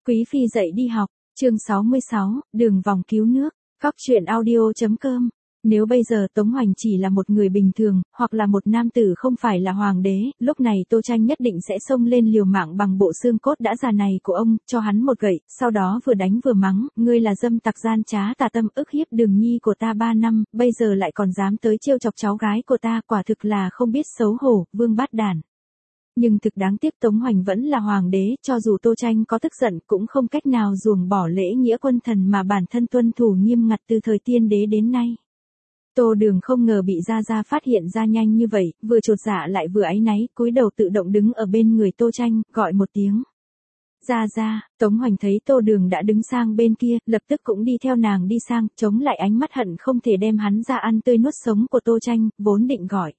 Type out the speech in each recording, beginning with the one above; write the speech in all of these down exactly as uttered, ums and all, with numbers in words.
Quý phi dậy đi học, chương sáu mươi sáu, đường vòng cứu nước, Cóc truyện audio.com. Nếu bây giờ Tống Hoành chỉ là một người bình thường, hoặc là một nam tử không phải là hoàng đế, lúc này Tô Tranh nhất định sẽ xông lên liều mạng bằng bộ xương cốt đã già này của ông, cho hắn một gậy, sau đó vừa đánh vừa mắng, ngươi là dâm tặc gian trá tà tâm ức hiếp Đường Nhi của ta ba năm, bây giờ lại còn dám tới trêu chọc cháu gái của ta, quả thực là không biết xấu hổ, vương bát đản. Nhưng thực đáng tiếc Tống Hoành vẫn là hoàng đế, cho dù Tô Tranh có tức giận cũng không cách nào ruồng bỏ lễ nghĩa quân thần mà bản thân tuân thủ nghiêm ngặt từ thời tiên đế đến nay. Tô Đường không ngờ bị Gia Gia phát hiện ra nhanh như vậy, vừa chột dạ lại vừa áy náy, cúi đầu tự động đứng ở bên người Tô Tranh, gọi một tiếng. Gia Gia, Tống Hoành thấy Tô Đường đã đứng sang bên kia, lập tức cũng đi theo nàng đi sang, chống lại ánh mắt hận không thể đem hắn ra ăn tươi nuốt sống của Tô Tranh, vốn định gọi.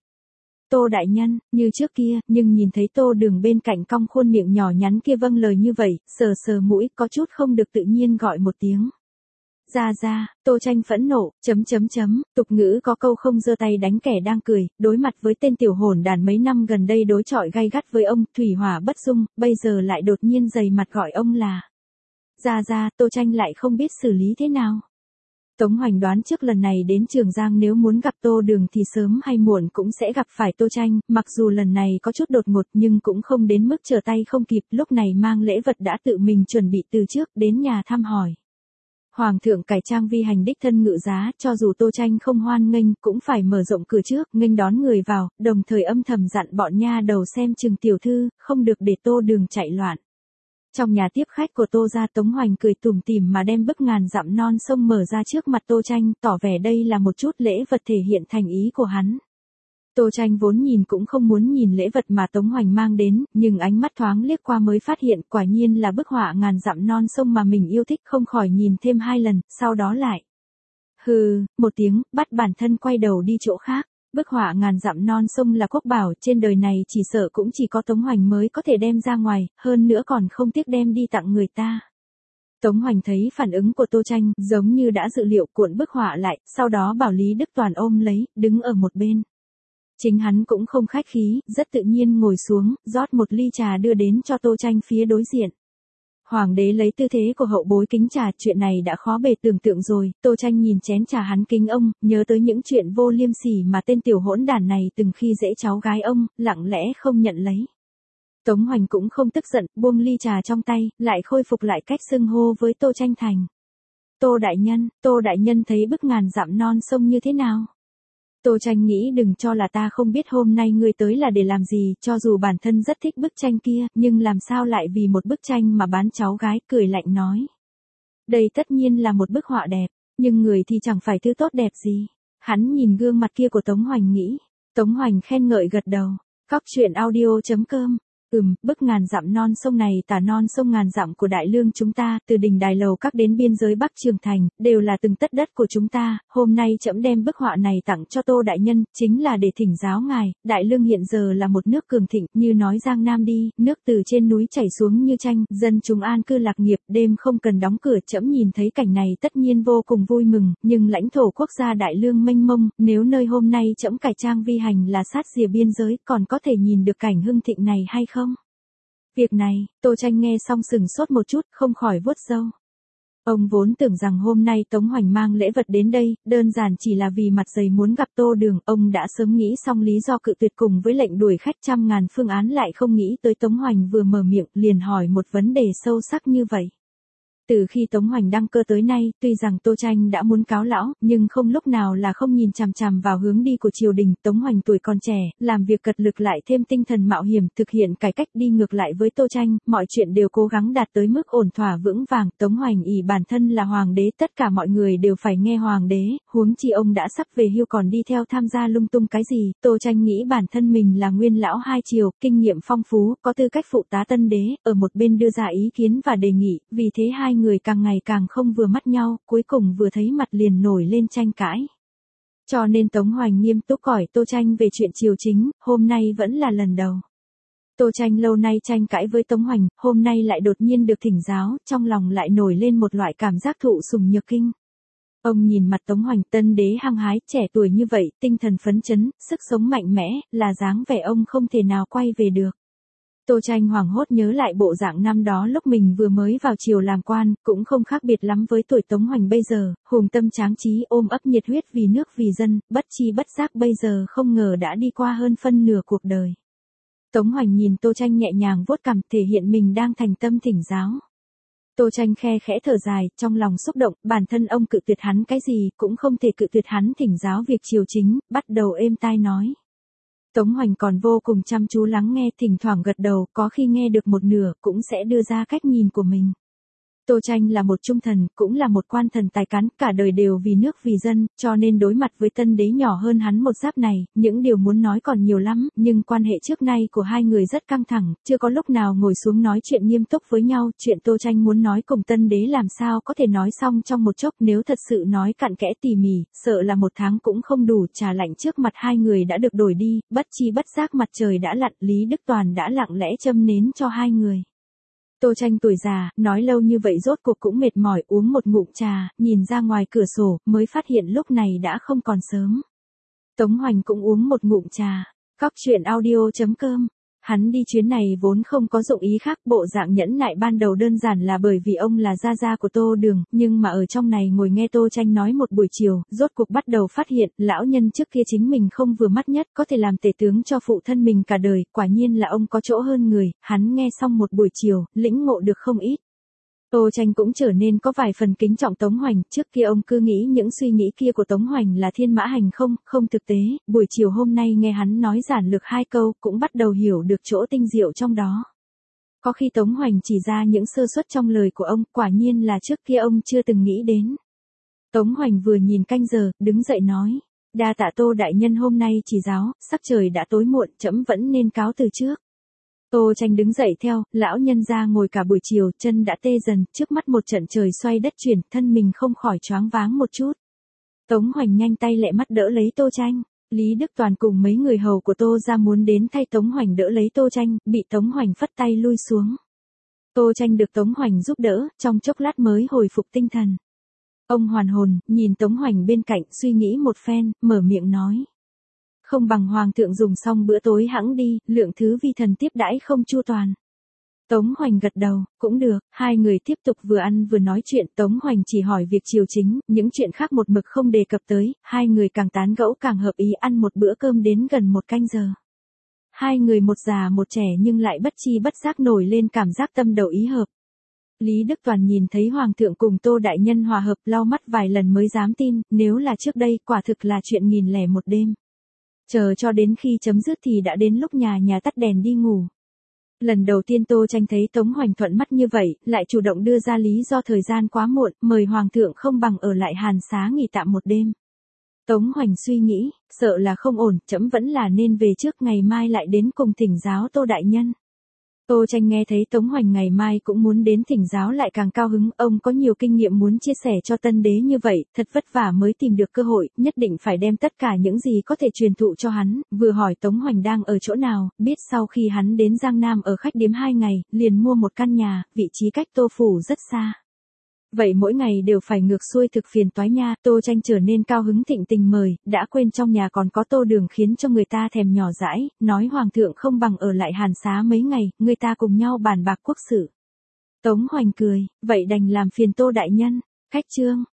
Tô đại nhân, như trước kia, nhưng nhìn thấy Tô Đường bên cạnh cong khuôn miệng nhỏ nhắn kia vâng lời như vậy, sờ sờ mũi, có chút không được tự nhiên gọi một tiếng. Gia Gia, Tô Tranh phẫn nộ, chấm chấm chấm, tục ngữ có câu không giơ tay đánh kẻ đang cười, đối mặt với tên tiểu hỗn đàn mấy năm gần đây đối chọi gay gắt với ông, thủy hỏa bất dung, bây giờ lại đột nhiên dày mặt gọi ông là. Gia Gia, Tô Tranh lại không biết xử lý thế nào. Tống Hoành đoán trước lần này đến Trường Giang nếu muốn gặp Tô Đường thì sớm hay muộn cũng sẽ gặp phải Tô Tranh, mặc dù lần này có chút đột ngột nhưng cũng không đến mức trở tay không kịp, lúc này mang lễ vật đã tự mình chuẩn bị từ trước, đến nhà thăm hỏi. Hoàng thượng cải trang vi hành đích thân ngự giá, cho dù Tô Tranh không hoan nghênh, cũng phải mở rộng cửa trước, nghênh đón người vào, đồng thời âm thầm dặn bọn nha đầu xem chừng tiểu thư, không được để Tô Đường chạy loạn. Trong nhà tiếp khách của Tô gia, Tống Hoành cười tủm tỉm mà đem bức ngàn dặm non sông mở ra trước mặt Tô Tranh, tỏ vẻ đây là một chút lễ vật thể hiện thành ý của hắn. Tô Tranh vốn nhìn cũng không muốn nhìn lễ vật mà Tống Hoành mang đến, nhưng ánh mắt thoáng liếc qua mới phát hiện quả nhiên là bức họa ngàn dặm non sông mà mình yêu thích, không khỏi nhìn thêm hai lần, sau đó lại. Hừ, một tiếng, bắt bản thân quay đầu đi chỗ khác. Bức họa ngàn dặm non sông là quốc bảo, trên đời này chỉ sợ cũng chỉ có Tống Hoành mới có thể đem ra ngoài, hơn nữa còn không tiếc đem đi tặng người ta. Tống Hoành thấy phản ứng của Tô Tranh, giống như đã dự liệu, cuộn bức họa lại, sau đó bảo Lý Đức Toàn ôm lấy, đứng ở một bên. Chính hắn cũng không khách khí, rất tự nhiên ngồi xuống, rót một ly trà đưa đến cho Tô Tranh phía đối diện. Hoàng đế lấy tư thế của hậu bối kính trà, chuyện này đã khó bề tưởng tượng rồi. Tô Tranh nhìn chén trà hắn kính ông, nhớ tới những chuyện vô liêm sỉ mà tên tiểu hỗn đản này từng khi dễ cháu gái ông, lặng lẽ không nhận lấy. Tống Hoành cũng không tức giận, buông ly trà trong tay, lại khôi phục lại cách xưng hô với Tô Tranh thành. Tô đại nhân, Tô đại nhân thấy bức ngàn dặm non sông như thế nào? Tô Tranh nghĩ đừng cho là ta không biết hôm nay ngươi tới là để làm gì, cho dù bản thân rất thích bức tranh kia, nhưng làm sao lại vì một bức tranh mà bán cháu gái, cười lạnh nói. Đây tất nhiên là một bức họa đẹp, nhưng người thì chẳng phải thứ tốt đẹp gì. Hắn nhìn gương mặt kia của Tống Hoành nghĩ. Tống Hoành khen ngợi gật đầu. Cóc truyện audio.com. Ừm, bức ngàn dặm non sông này tả non sông ngàn dặm của đại lương chúng ta, từ đỉnh Đài Lầu Các đến biên giới Bắc Trường Thành, đều là từng tất đất của chúng ta, hôm nay trẫm đem bức họa này tặng cho Tô đại nhân, chính là để thỉnh giáo ngài, đại lương hiện giờ là một nước cường thịnh, như nói Giang Nam đi, nước từ trên núi chảy xuống như tranh, dân chúng an cư lạc nghiệp, đêm không cần đóng cửa, trẫm nhìn thấy cảnh này tất nhiên vô cùng vui mừng, nhưng lãnh thổ quốc gia đại lương mênh mông, nếu nơi hôm nay trẫm cải trang vi hành là sát rìa biên giới, còn có thể nhìn được cảnh hưng thịnh này hay không? Việc này, Tô Tranh nghe xong sừng sốt một chút, không khỏi vuốt râu. Ông vốn tưởng rằng hôm nay Tống Hoành mang lễ vật đến đây, đơn giản chỉ là vì mặt dày muốn gặp Tô Đường, ông đã sớm nghĩ xong lý do cự tuyệt cùng với lệnh đuổi khách trăm ngàn phương án, lại không nghĩ tới Tống Hoành vừa mở miệng, liền hỏi một vấn đề sâu sắc như vậy. Từ khi Tống Hoành đăng cơ tới nay, tuy rằng Tô Tranh đã muốn cáo lão, nhưng không lúc nào là không nhìn chằm chằm vào hướng đi của triều đình. Tống Hoành tuổi còn trẻ, làm việc cật lực lại thêm tinh thần mạo hiểm, thực hiện cải cách đi ngược lại với Tô Tranh, mọi chuyện đều cố gắng đạt tới mức ổn thỏa vững vàng. Tống Hoành ỷ bản thân là hoàng đế, tất cả mọi người đều phải nghe hoàng đế, huống chi ông đã sắp về hưu còn đi theo tham gia lung tung cái gì. Tô Tranh nghĩ bản thân mình là nguyên lão hai triều, kinh nghiệm phong phú, có tư cách phụ tá tân đế, ở một bên đưa ra ý kiến và đề nghị, vì thế hai người càng ngày càng không vừa mắt nhau, cuối cùng vừa thấy mặt liền nổi lên tranh cãi. Cho nên Tống Hoành nghiêm túc hỏi Tô Tranh về chuyện triều chính, hôm nay vẫn là lần đầu. Tô Tranh lâu nay tranh cãi với Tống Hoành, hôm nay lại đột nhiên được thỉnh giáo, trong lòng lại nổi lên một loại cảm giác thụ sủng nhược kinh. Ông nhìn mặt Tống Hoành, tân đế hăng hái, trẻ tuổi như vậy, tinh thần phấn chấn, sức sống mạnh mẽ, là dáng vẻ ông không thể nào quay về được. Tô Tranh hoảng hốt nhớ lại bộ dạng năm đó lúc mình vừa mới vào triều làm quan, cũng không khác biệt lắm với tuổi Tống Hoành bây giờ, hùng tâm tráng trí ôm ấp nhiệt huyết vì nước vì dân, bất chi bất giác bây giờ không ngờ đã đi qua hơn phân nửa cuộc đời. Tống Hoành nhìn Tô Tranh nhẹ nhàng vuốt cằm, thể hiện mình đang thành tâm thỉnh giáo. Tô Tranh khe khẽ thở dài, trong lòng xúc động, bản thân ông cự tuyệt hắn cái gì, cũng không thể cự tuyệt hắn thỉnh giáo việc triều chính, bắt đầu êm tai nói. Tống Hoành còn vô cùng chăm chú lắng nghe, thỉnh thoảng gật đầu, có khi nghe được một nửa, cũng sẽ đưa ra cách nhìn của mình. Tô Tranh là một trung thần, cũng là một quan thần tài cán, cả đời đều vì nước vì dân, cho nên đối mặt với tân đế nhỏ hơn hắn một giáp này, những điều muốn nói còn nhiều lắm, nhưng quan hệ trước nay của hai người rất căng thẳng, chưa có lúc nào ngồi xuống nói chuyện nghiêm túc với nhau, chuyện Tô Tranh muốn nói cùng tân đế làm sao có thể nói xong trong một chốc, nếu thật sự nói cặn kẽ tỉ mỉ, sợ là một tháng cũng không đủ, trà lạnh trước mặt hai người đã được đổi đi, bất chi bất giác mặt trời đã lặn, Lý Đức Toàn đã lặng lẽ châm nến cho hai người. Tô Tranh tuổi già, nói lâu như vậy rốt cuộc cũng mệt mỏi, uống một ngụm trà, nhìn ra ngoài cửa sổ, mới phát hiện lúc này đã không còn sớm. Tống Hoành cũng uống một ngụm trà. Cóc truyện audio chấm com. Hắn đi chuyến này vốn không có dụng ý khác, bộ dạng nhẫn nại ban đầu đơn giản là bởi vì ông là gia gia của Tô Đường, nhưng mà ở trong này ngồi nghe Tô Tranh nói một buổi chiều, rốt cuộc bắt đầu phát hiện, lão nhân trước kia chính mình không vừa mắt nhất, có thể làm tể tướng cho phụ thân mình cả đời, quả nhiên là ông có chỗ hơn người, hắn nghe xong một buổi chiều, lĩnh ngộ được không ít. Tô Tranh cũng trở nên có vài phần kính trọng Tống Hoành, trước kia ông cứ nghĩ những suy nghĩ kia của Tống Hoành là thiên mã hành không, không thực tế, buổi chiều hôm nay nghe hắn nói giản lược hai câu, cũng bắt đầu hiểu được chỗ tinh diệu trong đó. Có khi Tống Hoành chỉ ra những sơ suất trong lời của ông, quả nhiên là trước kia ông chưa từng nghĩ đến. Tống Hoành vừa nhìn canh giờ, đứng dậy nói, đa tạ Tô đại nhân hôm nay chỉ giáo, sắc trời đã tối muộn, trẫm vẫn nên cáo từ trước. Tô Tranh đứng dậy theo, lão nhân ra ngồi cả buổi chiều, chân đã tê dần, trước mắt một trận trời xoay đất chuyển, thân mình không khỏi choáng váng một chút. Tống Hoành nhanh tay lẹ mắt đỡ lấy Tô Tranh, Lý Đức Toàn cùng mấy người hầu của Tô ra muốn đến thay Tống Hoành đỡ lấy Tô Tranh, bị Tống Hoành phất tay lui xuống. Tô Tranh được Tống Hoành giúp đỡ, trong chốc lát mới hồi phục tinh thần. Ông hoàn hồn, nhìn Tống Hoành bên cạnh, suy nghĩ một phen, mở miệng nói. Không bằng hoàng thượng dùng xong bữa tối hẵng đi, lượng thứ vi thần tiếp đãi không chu toàn. Tống Hoành gật đầu, cũng được, hai người tiếp tục vừa ăn vừa nói chuyện, Tống Hoành chỉ hỏi việc triều chính, những chuyện khác một mực không đề cập tới, hai người càng tán gẫu càng hợp ý, ăn một bữa cơm đến gần một canh giờ. Hai người một già một trẻ nhưng lại bất chi bất giác nổi lên cảm giác tâm đầu ý hợp. Lý Đức Toàn nhìn thấy hoàng thượng cùng Tô đại nhân hòa hợp, lau mắt vài lần mới dám tin, nếu là trước đây, quả thực là chuyện nghìn lẻ một đêm. Chờ cho đến khi chấm dứt thì đã đến lúc nhà nhà tắt đèn đi ngủ. Lần đầu tiên Tô Tranh thấy Tống Hoành thuận mắt như vậy, lại chủ động đưa ra lý do thời gian quá muộn, mời hoàng thượng không bằng ở lại Hàn Xá nghỉ tạm một đêm. Tống Hoành suy nghĩ, sợ là không ổn, trẫm vẫn là nên về trước, ngày mai lại đến cùng thỉnh giáo Tô đại nhân. Tô Tranh nghe thấy Tống Hoành ngày mai cũng muốn đến thỉnh giáo lại càng cao hứng, ông có nhiều kinh nghiệm muốn chia sẻ cho tân đế như vậy, thật vất vả mới tìm được cơ hội, nhất định phải đem tất cả những gì có thể truyền thụ cho hắn, vừa hỏi Tống Hoành đang ở chỗ nào, biết sau khi hắn đến Giang Nam ở khách điếm hai ngày, liền mua một căn nhà, vị trí cách Tô phủ rất xa. Vậy mỗi ngày đều phải ngược xuôi thực phiền toái nha, Tô Tranh trở nên cao hứng thịnh tình mời, đã quên trong nhà còn có Tô Đường khiến cho người ta thèm nhỏ dãi, nói hoàng thượng không bằng ở lại Hàn Xá mấy ngày, người ta cùng nhau bàn bạc quốc sự. Tống Hoành cười, vậy đành làm phiền Tô đại nhân, khách trương.